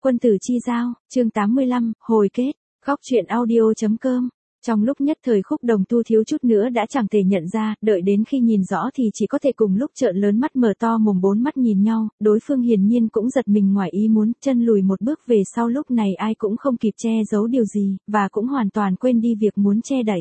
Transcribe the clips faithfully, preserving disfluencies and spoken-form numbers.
Quân tử chi giao, chương tám mươi lăm, hồi kết, góc truyện audio.com. Trong lúc nhất thời Khúc Đồng Tu thiếu chút nữa đã chẳng thể nhận ra, đợi đến khi nhìn rõ thì chỉ có thể cùng lúc trợn lớn mắt mở to mồm bốn mắt nhìn nhau, đối phương hiển nhiên cũng giật mình ngoài ý muốn, chân lùi một bước về sau, lúc này ai cũng không kịp che giấu điều gì, và cũng hoàn toàn quên đi việc muốn che đậy.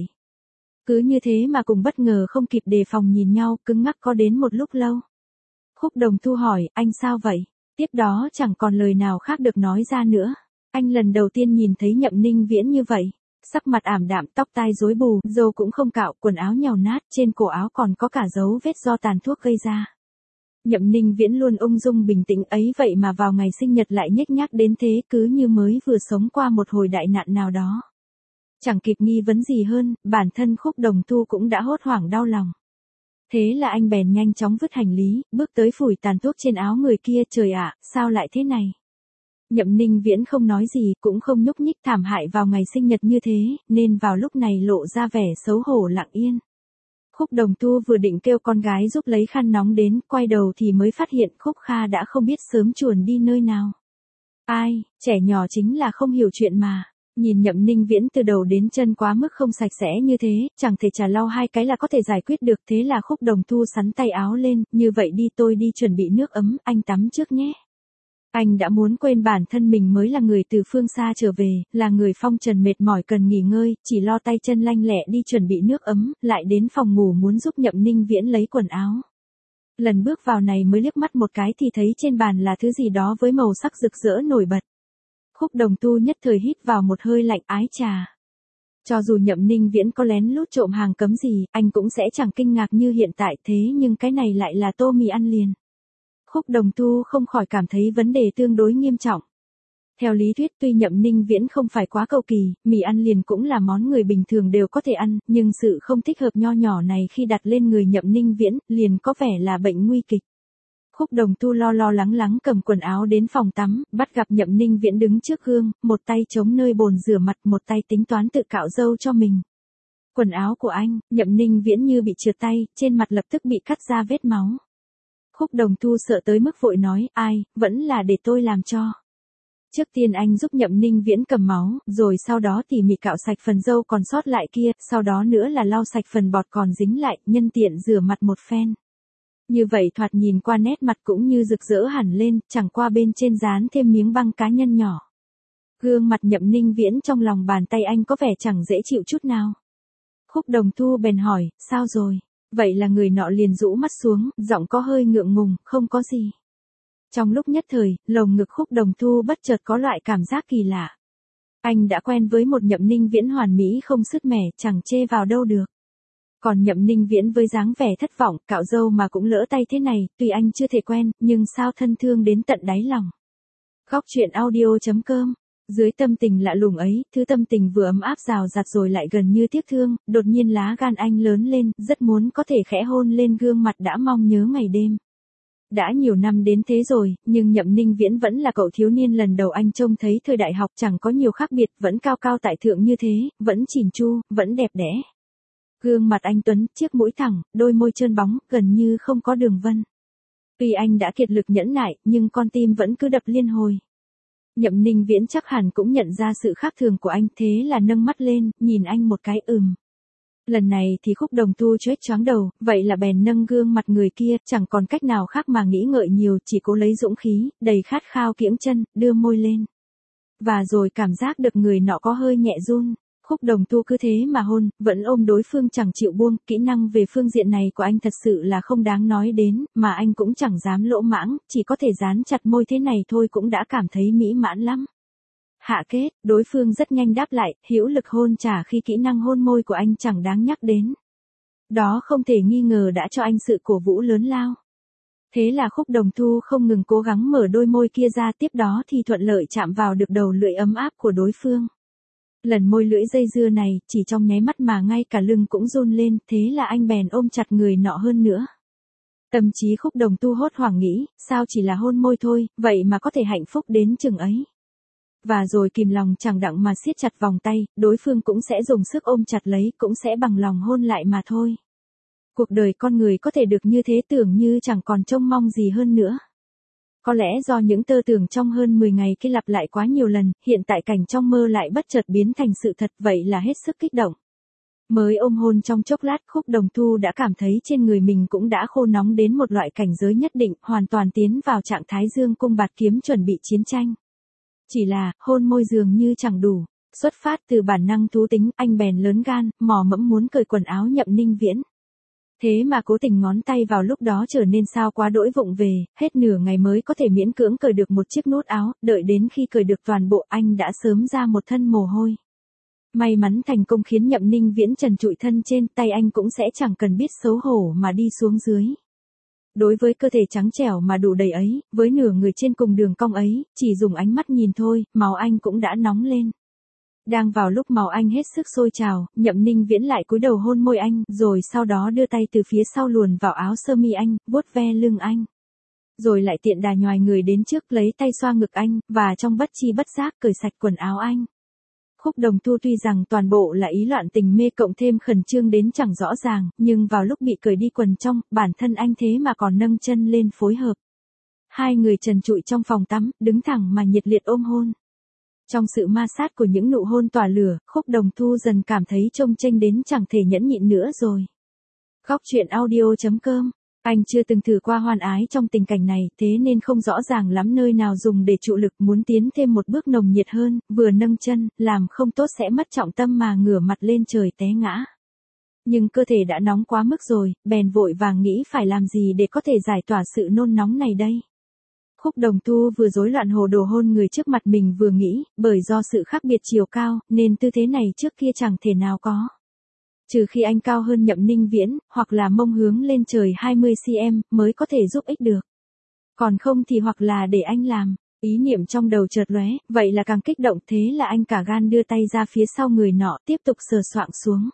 Cứ như thế mà cùng bất ngờ không kịp đề phòng nhìn nhau, cứng ngắc có đến một lúc lâu. Khúc Đồng Tu hỏi, anh sao vậy? Tiếp đó chẳng còn lời nào khác được nói ra nữa. Anh lần đầu tiên nhìn thấy Nhậm Ninh Viễn như vậy. Sắc mặt ảm đạm, tóc tai rối bù, râu cũng không cạo, quần áo nhàu nát, trên cổ áo còn có cả dấu vết do tàn thuốc gây ra. Nhậm Ninh Viễn luôn ung dung bình tĩnh ấy vậy mà vào ngày sinh nhật lại nhếch nhác đến thế, cứ như mới vừa sống qua một hồi đại nạn nào đó. Chẳng kịp nghi vấn gì hơn, bản thân Khúc Đồng Tu cũng đã hốt hoảng đau lòng. Thế là anh bèn nhanh chóng vứt hành lý, bước tới phủi tàn thuốc trên áo người kia. Trời ạ, sao lại thế này? Nhậm Ninh Viễn không nói gì, cũng không nhúc nhích. Thảm hại vào ngày sinh nhật như thế, nên vào lúc này lộ ra vẻ xấu hổ lặng yên. Khúc Đồng Tu vừa định kêu con gái giúp lấy khăn nóng đến, quay đầu thì mới phát hiện Khúc Kha đã không biết sớm chuồn đi nơi nào. Ai, trẻ nhỏ chính là không hiểu chuyện mà. Nhìn Nhậm Ninh Viễn từ đầu đến chân quá mức không sạch sẽ như thế, chẳng thể chả lau hai cái là có thể giải quyết được. Thế là Khúc Đồng Tu sắn tay áo lên, như vậy đi, tôi đi chuẩn bị nước ấm, anh tắm trước nhé. Anh đã muốn quên bản thân mình mới là người từ phương xa trở về, là người phong trần mệt mỏi cần nghỉ ngơi, chỉ lo tay chân lanh lẹ đi chuẩn bị nước ấm, lại đến phòng ngủ muốn giúp Nhậm Ninh Viễn lấy quần áo. Lần bước vào này mới liếc mắt một cái thì thấy trên bàn là thứ gì đó với màu sắc rực rỡ nổi bật. Khúc Đồng Tu nhất thời hít vào một hơi lạnh, ái chà. Cho dù Nhậm Ninh Viễn có lén lút trộm hàng cấm gì, anh cũng sẽ chẳng kinh ngạc như hiện tại, thế nhưng cái này lại là tô mì ăn liền. Khúc Đồng Tu không khỏi cảm thấy vấn đề tương đối nghiêm trọng. Theo lý thuyết tuy Nhậm Ninh Viễn không phải quá cầu kỳ, mì ăn liền cũng là món người bình thường đều có thể ăn, nhưng sự không thích hợp nho nhỏ này khi đặt lên người Nhậm Ninh Viễn, liền có vẻ là bệnh nguy kịch. Khúc Đồng Tu lo lo lắng lắng cầm quần áo đến phòng tắm, bắt gặp Nhậm Ninh Viễn đứng trước gương, một tay chống nơi bồn rửa mặt, một tay tính toán tự cạo râu cho mình. Quần áo của anh, Nhậm Ninh Viễn như bị trượt tay, trên mặt lập tức bị cắt ra vết máu. Khúc Đồng Tu sợ tới mức vội nói, ai, vẫn là để tôi làm cho. Trước tiên anh giúp Nhậm Ninh Viễn cầm máu, rồi sau đó tỉ mỉ cạo sạch phần râu còn sót lại kia, sau đó nữa là lau sạch phần bọt còn dính lại, nhân tiện rửa mặt một phen. Như vậy thoạt nhìn qua nét mặt cũng như rực rỡ hẳn lên, chẳng qua bên trên dán thêm miếng băng cá nhân nhỏ. Gương mặt Nhậm Ninh Viễn trong lòng bàn tay anh có vẻ chẳng dễ chịu chút nào. Khúc Đồng Tu bèn hỏi, sao rồi? Vậy là người nọ liền rũ mắt xuống, giọng có hơi ngượng ngùng, không có gì. Trong lúc nhất thời, lồng ngực Khúc Đồng Tu bất chợt có loại cảm giác kỳ lạ. Anh đã quen với một Nhậm Ninh Viễn hoàn mỹ không sứt mẻ, chẳng chê vào đâu được. Còn Nhậm Ninh Viễn với dáng vẻ thất vọng, cạo râu mà cũng lỡ tay thế này, tuy anh chưa thể quen, nhưng sao thân thương đến tận đáy lòng. Góc truyện audio.com. Dưới tâm tình lạ lùng ấy, thứ tâm tình vừa ấm áp rào rạt rồi lại gần như tiếc thương, đột nhiên lá gan anh lớn lên, rất muốn có thể khẽ hôn lên gương mặt đã mong nhớ ngày đêm. Đã nhiều năm đến thế rồi, nhưng Nhậm Ninh Viễn vẫn là cậu thiếu niên lần đầu anh trông thấy thời đại học, chẳng có nhiều khác biệt, vẫn cao cao tại thượng như thế, vẫn chỉn chu, vẫn đẹp đẽ. Gương mặt anh tuấn, chiếc mũi thẳng, đôi môi trơn bóng, gần như không có đường vân. Tuy anh đã kiệt lực nhẫn nại, nhưng con tim vẫn cứ đập liên hồi. Nhậm Ninh Viễn chắc hẳn cũng nhận ra sự khác thường của anh, thế là nâng mắt lên, nhìn anh một cái ừm. Lần này thì Khúc Đồng Tu choét choáng đầu, vậy là bèn nâng gương mặt người kia, chẳng còn cách nào khác mà nghĩ ngợi nhiều, chỉ cố lấy dũng khí, đầy khát khao kiễng chân, đưa môi lên. Và rồi cảm giác được người nọ có hơi nhẹ run. Khúc Đồng Tu cứ thế mà hôn, vẫn ôm đối phương chẳng chịu buông, kỹ năng về phương diện này của anh thật sự là không đáng nói đến, mà anh cũng chẳng dám lỗ mãng, chỉ có thể dán chặt môi thế này thôi cũng đã cảm thấy mỹ mãn lắm. Hạ kết, đối phương rất nhanh đáp lại, hữu lực hôn trả khi kỹ năng hôn môi của anh chẳng đáng nhắc đến. Đó không thể nghi ngờ đã cho anh sự cổ vũ lớn lao. Thế là Khúc Đồng Tu không ngừng cố gắng mở đôi môi kia ra, tiếp đó thì thuận lợi chạm vào được đầu lưỡi ấm áp của đối phương. Lần môi lưỡi dây dưa này, chỉ trong nháy mắt mà ngay cả lưng cũng run lên, thế là anh bèn ôm chặt người nọ hơn nữa. Tâm trí Khúc Đồng Tu hốt hoảng nghĩ, sao chỉ là hôn môi thôi, vậy mà có thể hạnh phúc đến chừng ấy. Và rồi kìm lòng chẳng đặng mà siết chặt vòng tay, đối phương cũng sẽ dùng sức ôm chặt lấy, cũng sẽ bằng lòng hôn lại mà thôi. Cuộc đời con người có thể được như thế tưởng như chẳng còn trông mong gì hơn nữa. Có lẽ do những tơ tưởng trong hơn mười ngày kia lặp lại quá nhiều lần, hiện tại cảnh trong mơ lại bất chợt biến thành sự thật, vậy là hết sức kích động. Mới ôm hôn trong chốc lát, Khúc Đồng Thu đã cảm thấy trên người mình cũng đã khô nóng đến một loại cảnh giới nhất định, hoàn toàn tiến vào trạng thái dương cung bạt kiếm chuẩn bị chiến tranh. Chỉ là, hôn môi dường như chẳng đủ. Xuất phát từ bản năng thú tính, anh bèn lớn gan, mò mẫm muốn cởi quần áo Nhậm Ninh Viễn. Thế mà cố tình ngón tay vào lúc đó trở nên sao quá đỗi vụng về, hết nửa ngày mới có thể miễn cưỡng cởi được một chiếc nút áo, đợi đến khi cởi được toàn bộ anh đã sớm ra một thân mồ hôi. May mắn thành công khiến Nhậm Ninh Viễn trần trụi thân trên, tay anh cũng sẽ chẳng cần biết xấu hổ mà đi xuống dưới. Đối với cơ thể trắng trẻo mà đủ đầy ấy, với nửa người trên cùng đường cong ấy, chỉ dùng ánh mắt nhìn thôi, máu anh cũng đã nóng lên. Đang vào lúc máu anh hết sức sôi trào, Nhậm Ninh Viễn lại cúi đầu hôn môi anh, rồi sau đó đưa tay từ phía sau luồn vào áo sơ mi anh, vuốt ve lưng anh. Rồi lại tiện đà nhoài người đến trước lấy tay xoa ngực anh, và trong bất chi bất giác cởi sạch quần áo anh. Khúc Đồng Thu tuy rằng toàn bộ là ý loạn tình mê cộng thêm khẩn trương đến chẳng rõ ràng, nhưng vào lúc bị cởi đi quần trong, bản thân anh thế mà còn nâng chân lên phối hợp. Hai người trần trụi trong phòng tắm, đứng thẳng mà nhiệt liệt ôm hôn. Trong sự ma sát của những nụ hôn tỏa lửa, Khúc Đồng Thu dần cảm thấy trông chênh đến chẳng thể nhẫn nhịn nữa rồi. Góc truyện audio chấm com. Anh chưa từng thử qua hoan ái trong tình cảnh này, thế nên không rõ ràng lắm nơi nào dùng để trụ lực, muốn tiến thêm một bước nồng nhiệt hơn, vừa nâng chân, làm không tốt sẽ mất trọng tâm mà ngửa mặt lên trời té ngã. Nhưng cơ thể đã nóng quá mức rồi, bèn vội vàng nghĩ phải làm gì để có thể giải tỏa sự nôn nóng này đây. Khúc Đồng Thu vừa rối loạn hồ đồ hôn người trước mặt mình vừa nghĩ, bởi do sự khác biệt chiều cao, nên tư thế này trước kia chẳng thể nào có. Trừ khi anh cao hơn Nhậm Ninh Viễn, hoặc là mông hướng lên trời hai mươi xăng-ti-mét, mới có thể giúp ích được. Còn không thì hoặc là để anh làm. Ý niệm trong đầu chợt lóe, vậy là càng kích động, thế là anh cả gan đưa tay ra phía sau người nọ, tiếp tục sờ soạng xuống.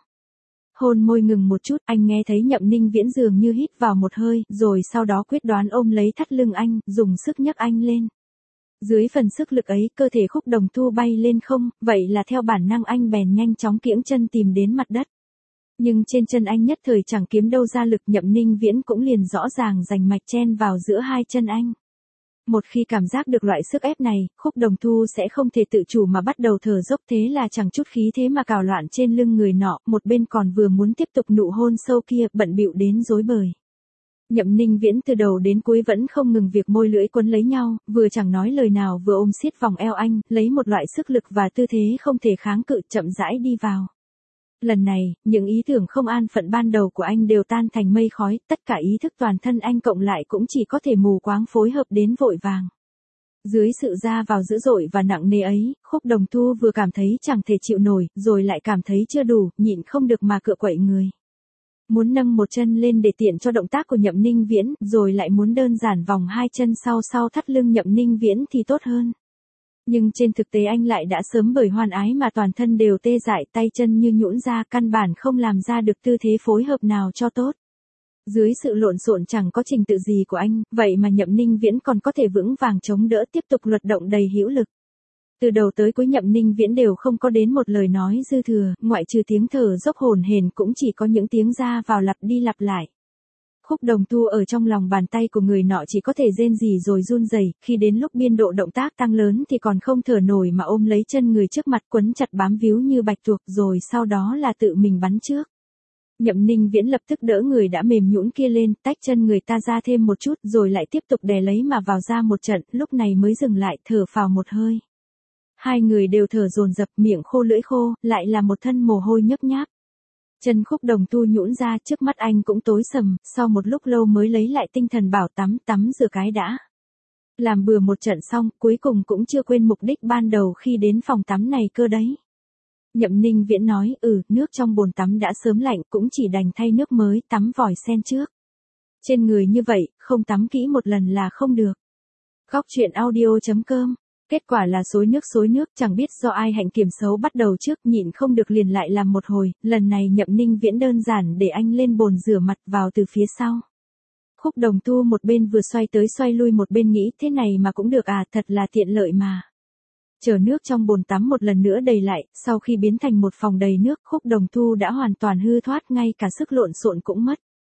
Hôn môi ngừng một chút, anh nghe thấy Nhậm Ninh Viễn dường như hít vào một hơi, rồi sau đó quyết đoán ôm lấy thắt lưng anh, dùng sức nhấc anh lên. Dưới phần sức lực ấy, cơ thể Khúc Đồng Thu bay lên không, vậy là theo bản năng anh bèn nhanh chóng kiễng chân tìm đến mặt đất. Nhưng trên chân anh nhất thời chẳng kiếm đâu ra lực, Nhậm Ninh Viễn cũng liền rõ ràng rành mạch chen vào giữa hai chân anh. Một khi cảm giác được loại sức ép này, Khúc Đồng Thu sẽ không thể tự chủ mà bắt đầu thở dốc, thế là chẳng chút khí thế mà cào loạn trên lưng người nọ, một bên còn vừa muốn tiếp tục nụ hôn sâu kia, bận bịu đến rối bời. Nhậm Ninh Viễn từ đầu đến cuối vẫn không ngừng việc môi lưỡi quấn lấy nhau, vừa chẳng nói lời nào vừa ôm siết vòng eo anh, lấy một loại sức lực và tư thế không thể kháng cự chậm rãi đi vào. Lần này, những ý tưởng không an phận ban đầu của anh đều tan thành mây khói, tất cả ý thức toàn thân anh cộng lại cũng chỉ có thể mù quáng phối hợp đến vội vàng. Dưới sự ra vào dữ dội và nặng nề ấy, Khúc Đồng Thu vừa cảm thấy chẳng thể chịu nổi, rồi lại cảm thấy chưa đủ, nhịn không được mà cựa quậy người. Muốn nâng một chân lên để tiện cho động tác của Nhậm Ninh Viễn, rồi lại muốn đơn giản vòng hai chân sau sau thắt lưng Nhậm Ninh Viễn thì tốt hơn. Nhưng trên thực tế anh lại đã sớm bởi hoan ái mà toàn thân đều tê dại, tay chân như nhũn ra, căn bản không làm ra được tư thế phối hợp nào cho tốt. Dưới sự lộn xộn chẳng có trình tự gì của anh, vậy mà Nhậm Ninh Viễn còn có thể vững vàng chống đỡ tiếp tục luật động đầy hữu lực. Từ đầu tới cuối Nhậm Ninh Viễn đều không có đến một lời nói dư thừa, ngoại trừ tiếng thở dốc hổn hển cũng chỉ có những tiếng ra vào lặp đi lặp lại. Khúc Đồng Thu ở trong lòng bàn tay của người nọ chỉ có thể rên rỉ rồi run rẩy, khi đến lúc biên độ động tác tăng lớn thì còn không thở nổi mà ôm lấy chân người trước mặt quấn chặt bám víu như bạch tuộc, rồi sau đó là tự mình bắn trước. Nhậm Ninh Viễn lập tức đỡ người đã mềm nhũn kia lên, tách chân người ta ra thêm một chút rồi lại tiếp tục đè lấy mà vào ra một trận, lúc này mới dừng lại, thở phào một hơi. Hai người đều thở dồn dập, miệng khô lưỡi khô, lại là một thân mồ hôi nhấp nháp. Chân Khúc Đồng Thu nhũn ra, trước mắt anh cũng tối sầm, sau một lúc lâu mới lấy lại tinh thần bảo tắm, tắm rửa cái đã. Làm bừa một trận xong, cuối cùng cũng chưa quên mục đích ban đầu khi đến phòng tắm này cơ đấy. Nhậm Ninh Viễn nói, ừ, nước trong bồn tắm đã sớm lạnh, cũng chỉ đành thay nước mới, tắm vòi sen trước. Trên người như vậy, không tắm kỹ một lần là không được. Góc truyện audio chấm com. Kết quả là xối nước xối nước, chẳng biết do ai hạnh kiểm xấu bắt đầu trước, nhịn không được liền lại làm một hồi, lần này Nhậm Ninh Viễn đơn giản để anh lên bồn rửa mặt vào từ phía sau. Khúc Đồng Thu một bên vừa xoay tới xoay lui một bên nghĩ, thế này mà cũng được à, thật là tiện lợi mà. Chờ nước trong bồn tắm một lần nữa đầy lại, sau khi biến thành một phòng đầy nước, Khúc Đồng Thu đã hoàn toàn hư thoát, ngay cả sức lộn xộn cũng mất.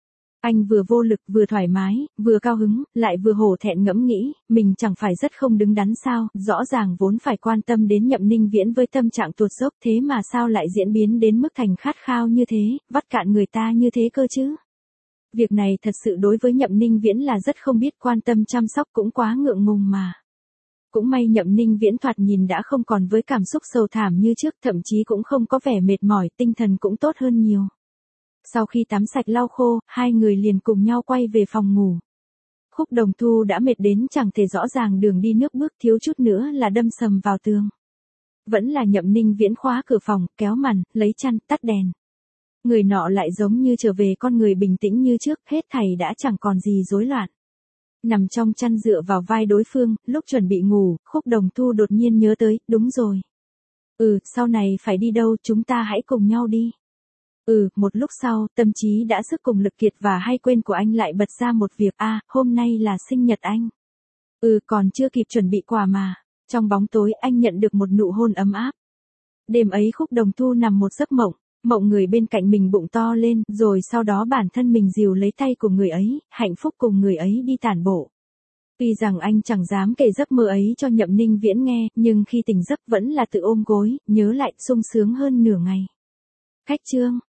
Anh vừa vô lực, vừa thoải mái, vừa cao hứng, lại vừa hổ thẹn ngẫm nghĩ, mình chẳng phải rất không đứng đắn sao, rõ ràng vốn phải quan tâm đến Nhậm Ninh Viễn với tâm trạng tuột dốc, thế mà sao lại diễn biến đến mức thành khát khao như thế, vắt cạn người ta như thế cơ chứ. Việc này thật sự đối với Nhậm Ninh Viễn là rất không biết quan tâm chăm sóc, cũng quá ngượng ngùng mà. Cũng may Nhậm Ninh Viễn thoạt nhìn đã không còn với cảm xúc sầu thảm như trước, thậm chí cũng không có vẻ mệt mỏi, tinh thần cũng tốt hơn nhiều. Sau khi tắm sạch lau khô, hai người liền cùng nhau quay về phòng ngủ. Khúc Đồng Thu đã mệt đến chẳng thể rõ ràng đường đi nước bước, thiếu chút nữa là đâm sầm vào tường. Vẫn là Nhậm Ninh Viễn khóa cửa phòng, kéo màn, lấy chăn, tắt đèn. Người nọ lại giống như trở về con người bình tĩnh như trước, hết thảy đã chẳng còn gì rối loạn. Nằm trong chăn dựa vào vai đối phương, lúc chuẩn bị ngủ, Khúc Đồng Thu đột nhiên nhớ tới, đúng rồi. Ừ, sau này phải đi đâu, chúng ta hãy cùng nhau đi. Ừ, một lúc sau, tâm trí đã sức cùng lực kiệt và hay quên của anh lại bật ra một việc, a, à, hôm nay là sinh nhật anh. Ừ, còn chưa kịp chuẩn bị quà mà. Trong bóng tối anh nhận được một nụ hôn ấm áp. Đêm ấy Khúc Đồng Thu nằm một giấc mộng, mộng người bên cạnh mình bụng to lên, rồi sau đó bản thân mình dìu lấy tay của người ấy, hạnh phúc cùng người ấy đi tản bộ. Tuy rằng anh chẳng dám kể giấc mơ ấy cho Nhậm Ninh Viễn nghe, nhưng khi tỉnh giấc vẫn là tự ôm gối, nhớ lại sung sướng hơn nửa ngày. Khách chương.